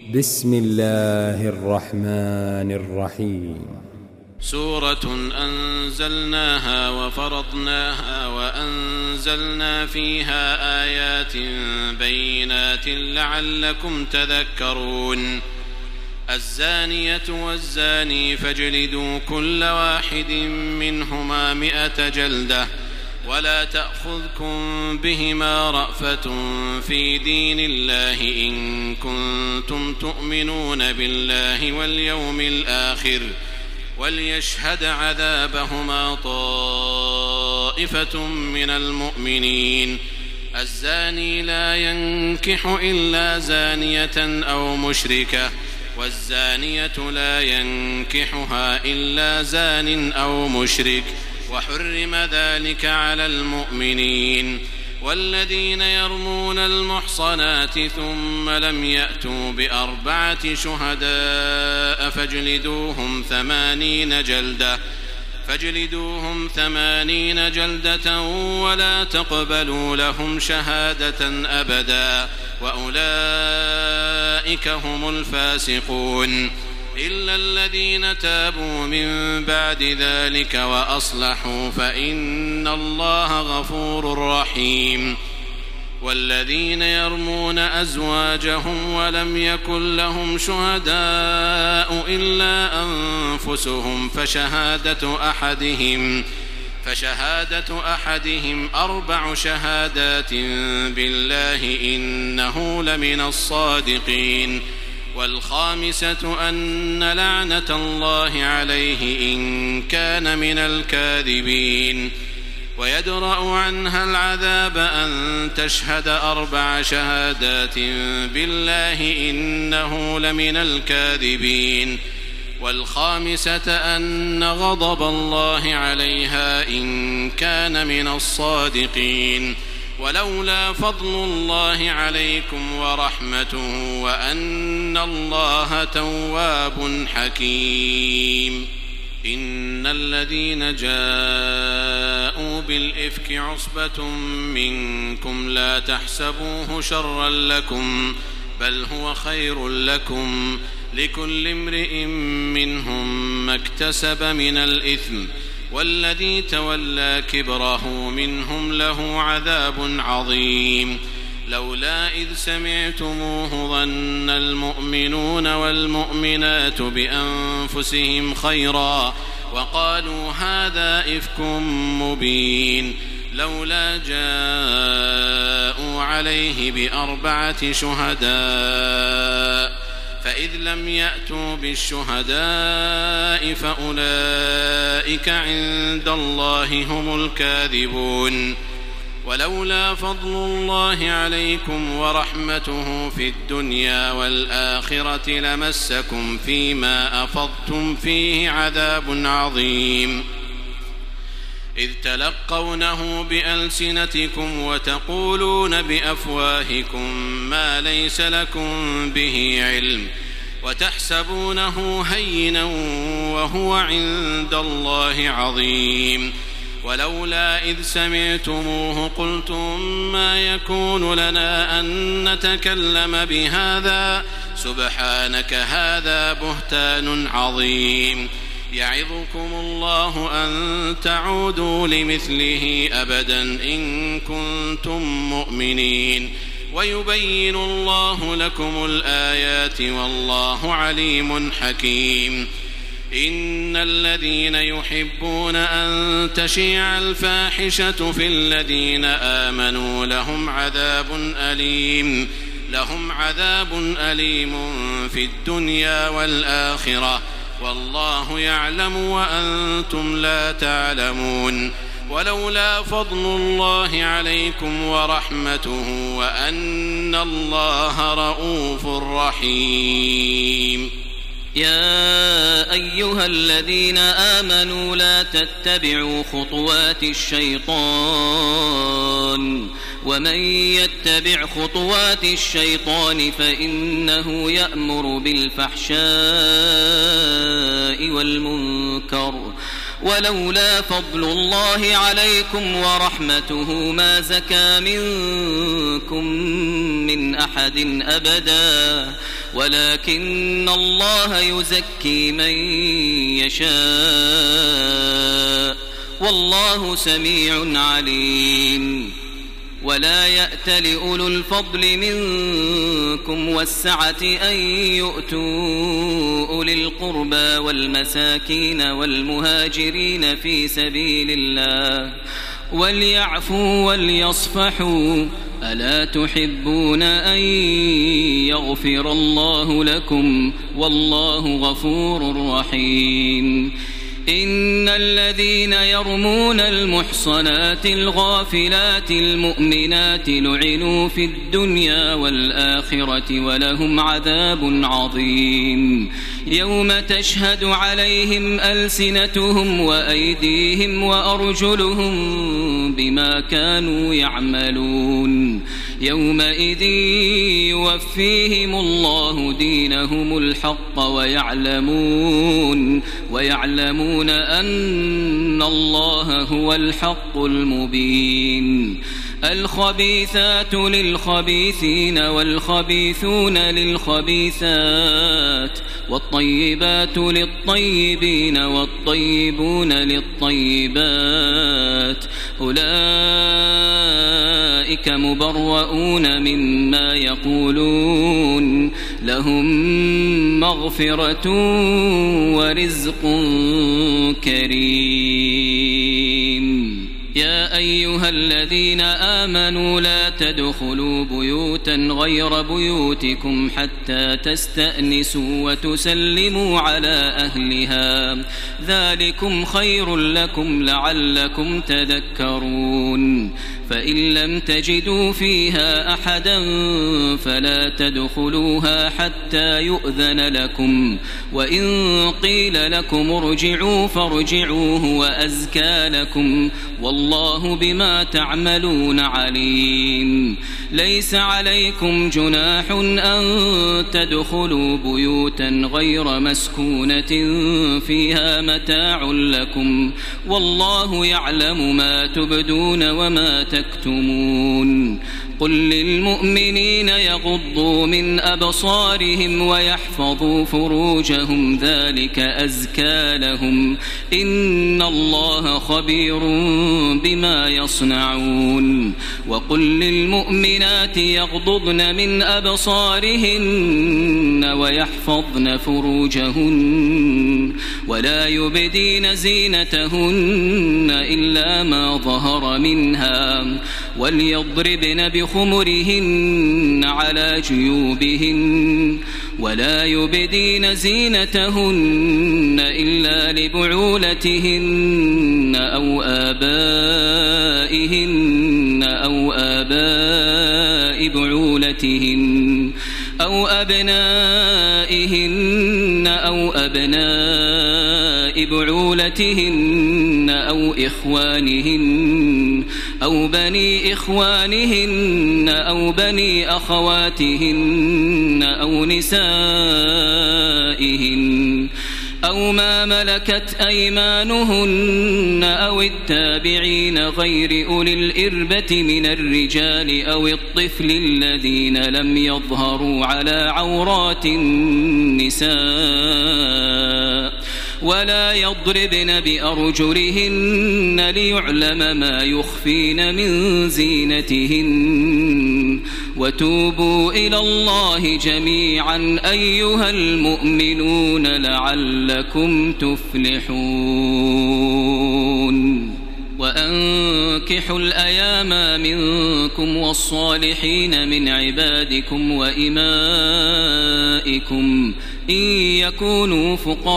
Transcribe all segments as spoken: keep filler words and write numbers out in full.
بسم الله الرحمن الرحيم. سورة أنزلناها وفرضناها وأنزلنا فيها آيات بينات لعلكم تذكرون. الزانية والزاني فاجلدوا كل واحد منهما مئة جلدة ولا تأخذكم بهما رأفة في دين الله إن كنتم تؤمنون بالله واليوم الآخر وليشهد عذابهما طائفة من المؤمنين. الزاني لا ينكح إلا زانية أو مشركة والزانية لا ينكحها إلا زان أو مشرك وحرم ذلك على المؤمنين. والذين يرمون المحصنات ثم لم يأتوا بأربعة شهداء فاجلدوهم ثمانين جلدة فاجلدوهم ثمانين جلدة ولا تقبلوا لهم شهادة أبدا وأولئك هم الفاسقون إلا الذين تابوا من بعد ذلك وأصلحوا فإن الله غفور رحيم. والذين يرمون أزواجهم ولم يكن لهم شهداء إلا أنفسهم فشهادة أحدهم فشهادة أحدهم أربع شهادات بالله إنه لمن الصادقين. والخامسة أن لعنة الله عليه إن كان من الكاذبين. ويدرأ عنها العذاب أن تشهد أربع شهادات بالله إنه لمن الكاذبين. والخامسة أن غضب الله عليها إن كان من الصادقين. ولولا فضل الله عليكم ورحمته وأن الله تواب حكيم. إن الذين جاءوا بالإفك عصبة منكم لا تحسبوه شرا لكم بل هو خير لكم لكل امرئ منهم ما اكتسب من الإثم والذي تولى كبره منهم له عذاب عظيم. لولا إذ سمعتموه ظن المؤمنون والمؤمنات بأنفسهم خيرا وقالوا هذا إفك مبين. لولا جاءوا عليه بأربعة شهداء فإذ لم يأتوا بالشهداء فأولئك عند الله هم الكاذبون. ولولا فضل الله عليكم ورحمته في الدنيا والآخرة لمسكم فيما أفضتم فيه عذاب عظيم. إذ تلقونه بألسنتكم وتقولون بأفواهكم ما ليس لكم به علم وتحسبونه هينا وهو عند الله عظيم. ولولا إذ سمعتموه قلتم ما يكون لنا أن نتكلم بهذا سبحانك هذا بهتان عظيم. يعظكم الله أن تعودوا لمثله أبدا إن كنتم مؤمنين ويبين الله لكم الآيات والله عليم حكيم. إن الذين يحبون أن تشيع الفاحشة في الذين آمنوا لهم عذاب أليم لهم عذاب أليم في الدنيا والآخرة والله يعلم وأنتم لا تعلمون. ولولا فضل الله عليكم ورحمته وأن الله رؤوف رحيم. يا أيها الذين آمنوا لا تتبعوا خطوات الشيطان ومن يتبع خطوات الشيطان فإنه يأمر بالفحشاء والمنكر ولولا فضل الله عليكم ورحمته ما زكى منكم من أحد أبدا ولكن الله يزكي من يشاء والله سميع عليم. ولا يأت لأولو الفضل منكم والسعة أن يؤتوا أولي القربى والمساكين والمهاجرين في سبيل الله وليعفوا وليصفحوا ألا تحبون أن يغفر الله لكم والله غفور رحيم. إن الذين يرمون المحصنات الغافلات المؤمنات لعنوا في الدنيا والآخرة ولهم عذاب عظيم. يوم تشهد عليهم ألسنتهم وأيديهم وأرجلهم بما كانوا يعملون يومئذ يوفيهم الله دينهم الحق ويعلمون ويعلمون أن الله هو الحق المبين. الخبيثات للخبيثين والخبيثون للخبيثات والطيبات للطيبين والطيبون للطيبات أولئك مبرؤون مما يقولون لهم مغفرة ورزق كريم. يا أيها الذين آمنوا لا تدخلوا بيوتا غير بيوتكم حتى تستأنسوا وتسلموا على أهلها ذلكم خير لكم لعلكم تذكرون. فإن لم تجدوا فيها أحدا فلا تدخلوها حتى يؤذن لكم وإن قيل لكم ارجعوا فارجعوا هو أزكى لكم والله بما تعملون عليم. ليس عليكم جناح أن تدخلوا بيوتا غير مسكونة فيها متاع لكم والله يعلم ما تبدون وما تكتمون. قل للمؤمنين يغضوا من أبصارهم ويحفظوا فروجهم ذلك أزكى لهم إن الله خبير بما يصنعون. وقل للمؤمنات يغضضن من أبصارهن ويحفظن فروجهن ولا يبدين زينتهن إلا ما ظهر منها وليضربن بخمرهن على جيوبهن ولا يبدين زينتهن إلا لبعولتهن أو آبائهن أو آباء بعولتهن أو أبنائهن أو أبناء بعولتهن أو إخوانهن أو بني إخوانهن أو بني أخواتهن أو نسائهن أو ما ملكت أيمانهن أو التابعين غير أولي الإربة من الرجال أو الطفل الذين لم يظهروا على عورات النساء ولا يضربن بأرجلهن ليعلم ما يخفين من زينتهن. وتوبوا إلى الله جميعا أيها المؤمنون لعلكم تفلحون. وأنكحوا الأيام منكم والصالحين من عبادكم وإمائكم إن يكونوا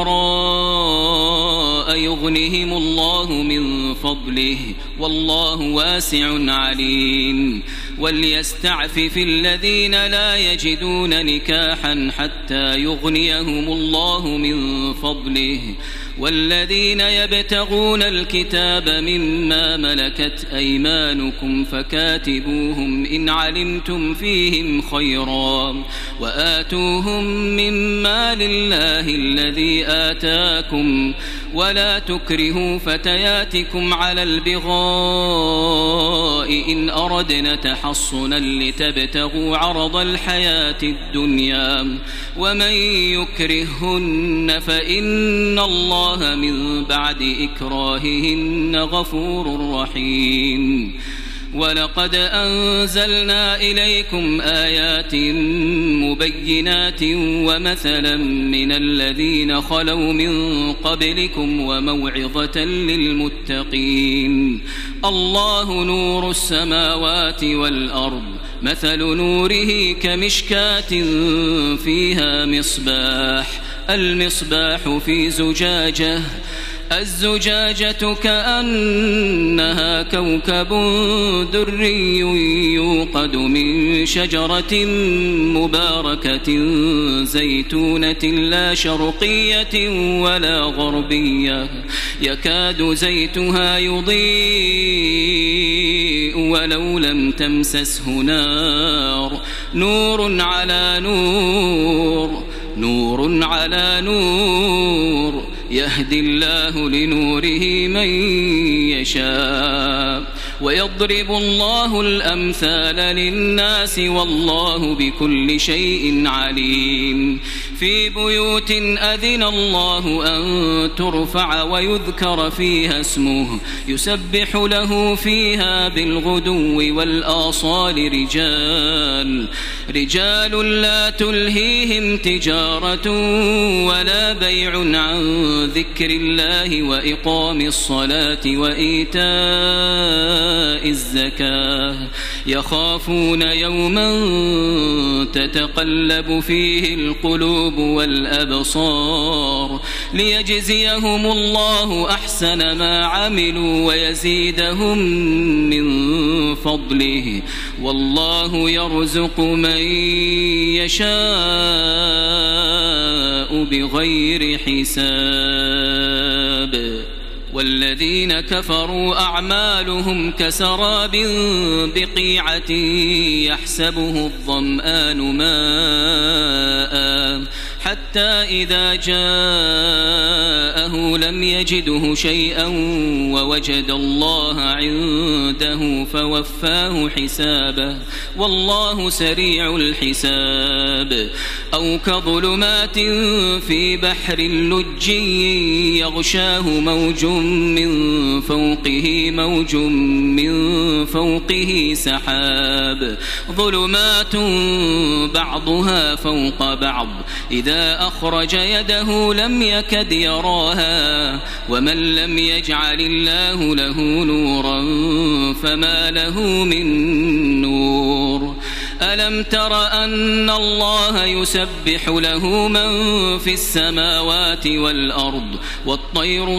فقراء يغنهم الله من فضله والله واسع عليم. وليستعفف الذين لا يجدون نكاحا حتى يغنيهم الله من فضله والذين يبتغون الكتاب مما ملكت أيمانكم فكاتبوهم إن علمتم فيهم خيرا وآتوهم مما لله الذي آتاكم ولا تكرهوا فتياتكم على البغاء إن أردنا تحصنا لتبتغوا عرض الحياة الدنيا ومن يكرههن فإن الله من بعد إكراههن غفور رحيم. ولقد أنزلنا إليكم آيات مبينات ومثلا من الذين خلوا من قبلكم وموعظة للمتقين. الله نور السماوات والأرض مثل نوره كمشكاة فيها مصباح المصباح في زجاجة الزجاجة كأنها كوكب دري يوقد من شجرة مباركة زيتونة لا شرقية ولا غربية يكاد زيتها يضيء ولو لم تمسسه نار نور على نور نور على نور يهدي الله لنوره من يشاء ويضرب الله الأمثال للناس والله بكل شيء عليم. في بيوت أذن الله أن ترفع ويذكر فيها اسمه يسبح له فيها بالغدو والآصال رجال رجال لا تلهيهم تجارة ولا بيع عن ذكر الله وإقام الصلاة وإيتاء الزكاة يخافون يوما تتقلب فيه القلوب والأبصار ليجزيهم الله أحسن ما عملوا ويزيدهم من فضله والله يرزق من يشاء بغير حساب. والذين كفروا أعمالهم كسراب بقيعة يحسبه الظمآن ماء حتى إذا جاءه لم يجده شيئا ووجد الله عنده فوفاه حسابه والله سريع الحساب. أو كظلمات في بحر لج يغشاه موج من فوقه موج من فوقه سحاب ظلمات بعضها فوق بعض إذا أخرج يده لم يكد يراها ومن لم يجعل الله له نورا فما له من نور. ألم تر أن الله يسبح له من في السماوات والأرض والطير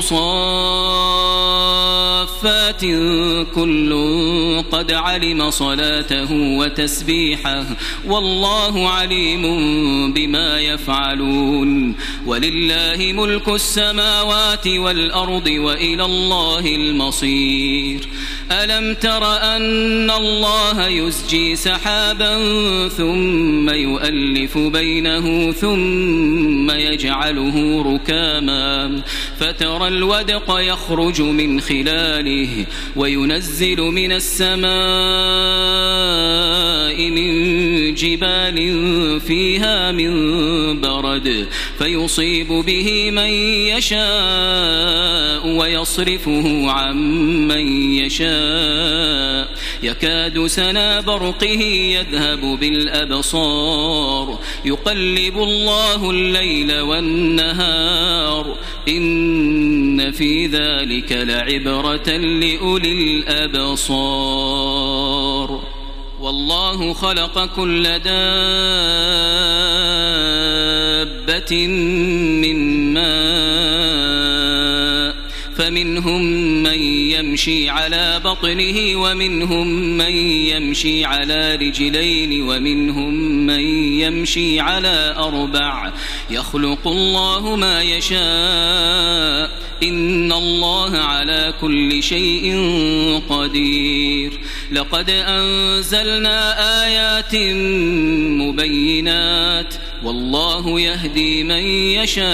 صافات كل قد علم صلاته وتسبيحه والله عليم بما يفعلون. ولله ملك السماوات والأرض وإلى الله المصير. ألم تر أن الله يزجي سحابا ثم يؤلف بينه ثم يجعله ركاما فترى الودق يخرج من خلاله وينزل من السماء من جبال فيها من برد فيصيب به من يشاء ويصرفه عن من يشاء يكاد سنا برقه يذهب بالأبصار يقلب الله الليل والنهار إن في ذلك لعبرة لأولي الأبصار. والله خلق كل دابة من ماء فمنهم من يمشي على بطنه ومنهم من يمشي على رجلين ومنهم من يمشي على أربع يخلق الله ما يشاء إن الله على كل شيء قدير. لقد أنزلنا آيات مبينات والله يهدي من يشاء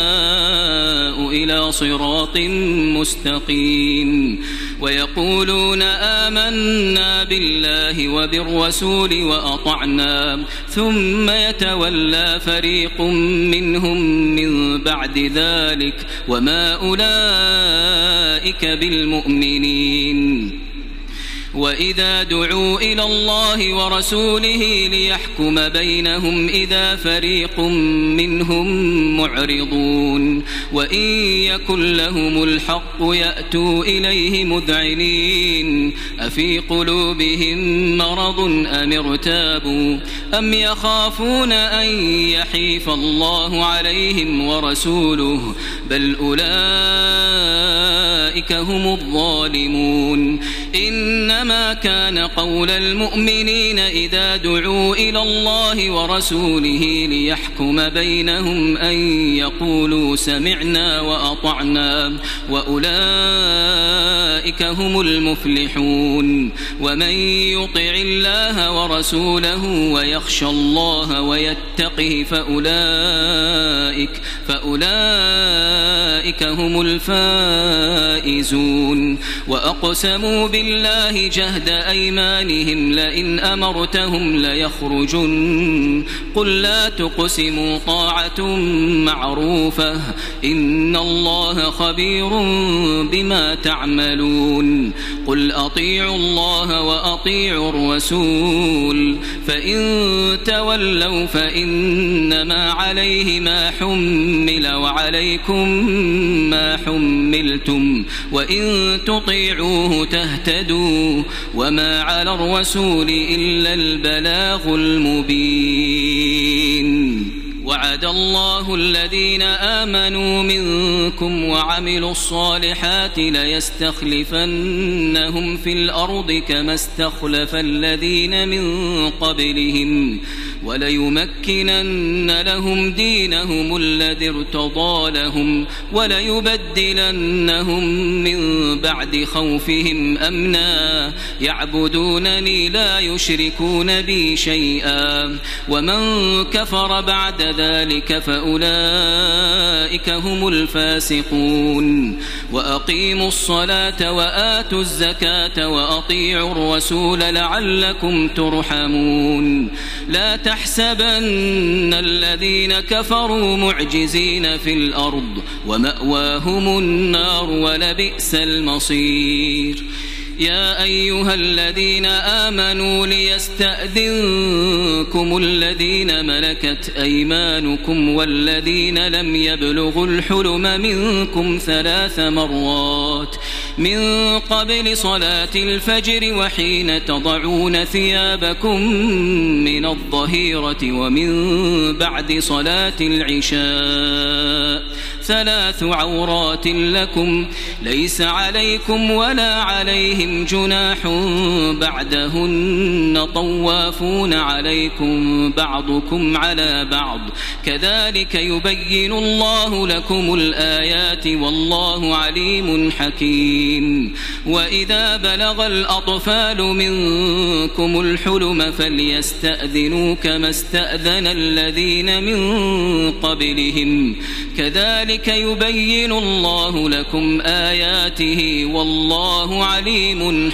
إلى صراط مستقيم ويقولون آمنا بالله وبالرسول وأطعنا ثم يتولى فريق منهم من بعد ذلك وما أولئك بالمؤمنين وإذا دعوا إلى الله ورسوله ليحكم بينهم إذا فريق منهم معرضون وإن يكن لهم الحق يأتوا إليه مذعنين أفي قلوبهم مرض أم ارتابوا أم يخافون أن يحيف الله عليهم ورسوله بل أولئك هم الظالمون إنما كان قول المؤمنين إذا دعوا إلى الله ورسوله ليحكم بينهم أن يقولوا سمعنا وأطعنا وأولئك هم المفلحون ومن يطع الله ورسوله ويخشى الله ويتقه فأولئك فأولئك هم الفائزون وأقسموا بالله جهد أيمانهم لئن أمرتهم ليخرجن قل لا تقسموا طاعة معروفة إن الله خبير بما تعملون قل أطيعوا الله وأطيعوا الرسول فإن تولوا فإنما عليه ما حمل وعليكم ما حملتم وإن تطيعوه تهتدوا وما على الرسول إلا البلاغ المبين وعد الله الذين آمنوا منكم وعملوا الصالحات ليستخلفنهم في الأرض كما استخلف الذين من قبلهم وليمكنن لهم دينهم الذي ارتضى لهم وليبدلنهم من بعد خوفهم أمنا يعبدونني لا يشركون بي شيئا ومن كفر بعد ذلك فأولئك هم الفاسقون وأقيموا الصلاة وآتوا الزكاة وأطيعوا الرسول لعلكم ترحمون لا تحسبن الذين كفروا معجزين في الأرض ومأواهم النار ولبئس المصير يا أيها الذين آمنوا ليستأذنكم الذين ملكت أيمانكم والذين لم يبلغوا الحلم منكم ثلاث مرات من قبل صلاة الفجر وحين تضعون ثيابكم من الظهيرة ومن بعد صلاة العشاء ثلاث عورات لكم ليس عليكم ولا عليهم جناح بعدهن طوافون عليكم بعضكم على بعض كذلك يبين الله لكم الآيات والله عليم حكيم وإذا بلغ الأطفال منكم الحلم فليستأذنوا كما استأذن الذين من قبلهم كذلك يبين الله لكم آياته والله عليم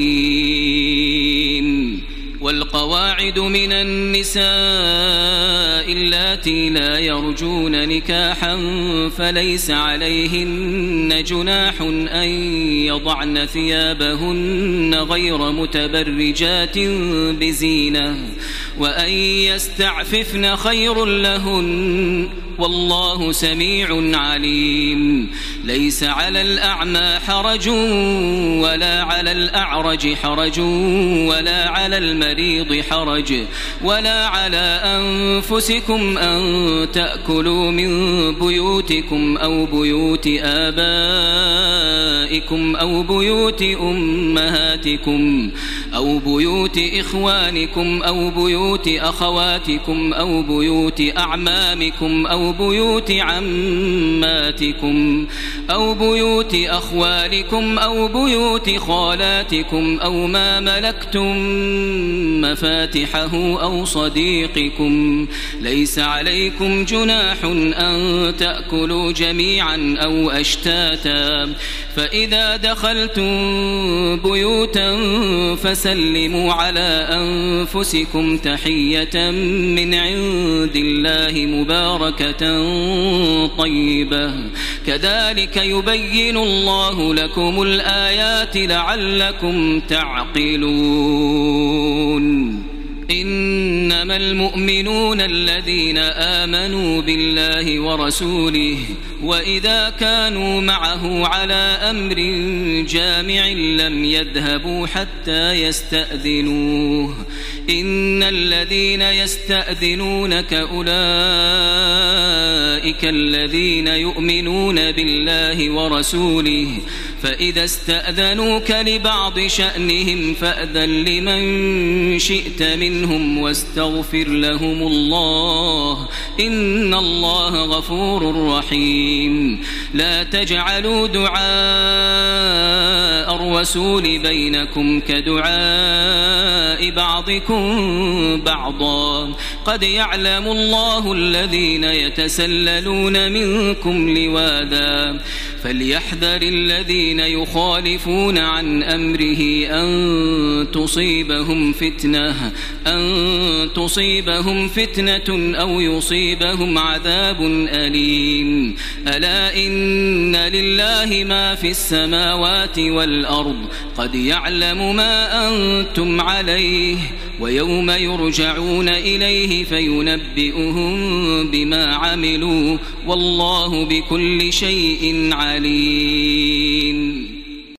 حكيم والقواعد من النساء اللاتي لا يرجون نكاحا فليس عليهن جناح أن يضعن ثيابهن غير متبرجات بزينة وأن يستعففن خير لهن والله سميع عليم ليس على الأعمى حرج ولا على الأعرج حرج ولا على المريض حرج ولا على أنفسكم أن تأكلوا من بيوتكم أو بيوت آبائكم أو بيوت أمهاتكم أو بيوت إخوانكم أو بيوت أخواتكم أو بيوت أعمامكم أو بيوت عماتكم أو بيوت أخوالكم أو بيوت خالاتكم أو ما ملكتم مفاتحه أو صديقكم. ليس عليكم جناح أن تأكلوا جميعا أو أشتاتا، فإذا دخلتم بيوتا فسلموا على أنفسكم تحية من عند الله مباركة طيبة، كذلك يبين الله لكم الآيات لعلكم تعقلون. إنما المؤمنون الذين آمنوا بالله ورسوله وإذا كانوا معه على أمر جامع لم يذهبوا حتى يستأذنوه. إن الذين يستأذنونك أولئك الذين يؤمنون بالله ورسوله، فإذا استأذنوك لبعض شأنهم فأذن لمن شئت منهم واستغفر لهم الله، إن الله غفور رحيم. لا تجعلوا دعاء الرسول بينكم كدعاء بعضكم بعضا، قد يعلم الله الذين يتسللون منكم لواذا، فليحذر الذين يخالفون عن أمره أن تصيبهم فتنة أن تصيبهم فتنة أو يصيبهم عذاب أليم. ألا إن لله ما في السماوات والأرض، قد يعلم ما أنتم عليه، ويوم يرجعون إليه فينبئهم بما عملوا، والله بكل شيء عليم.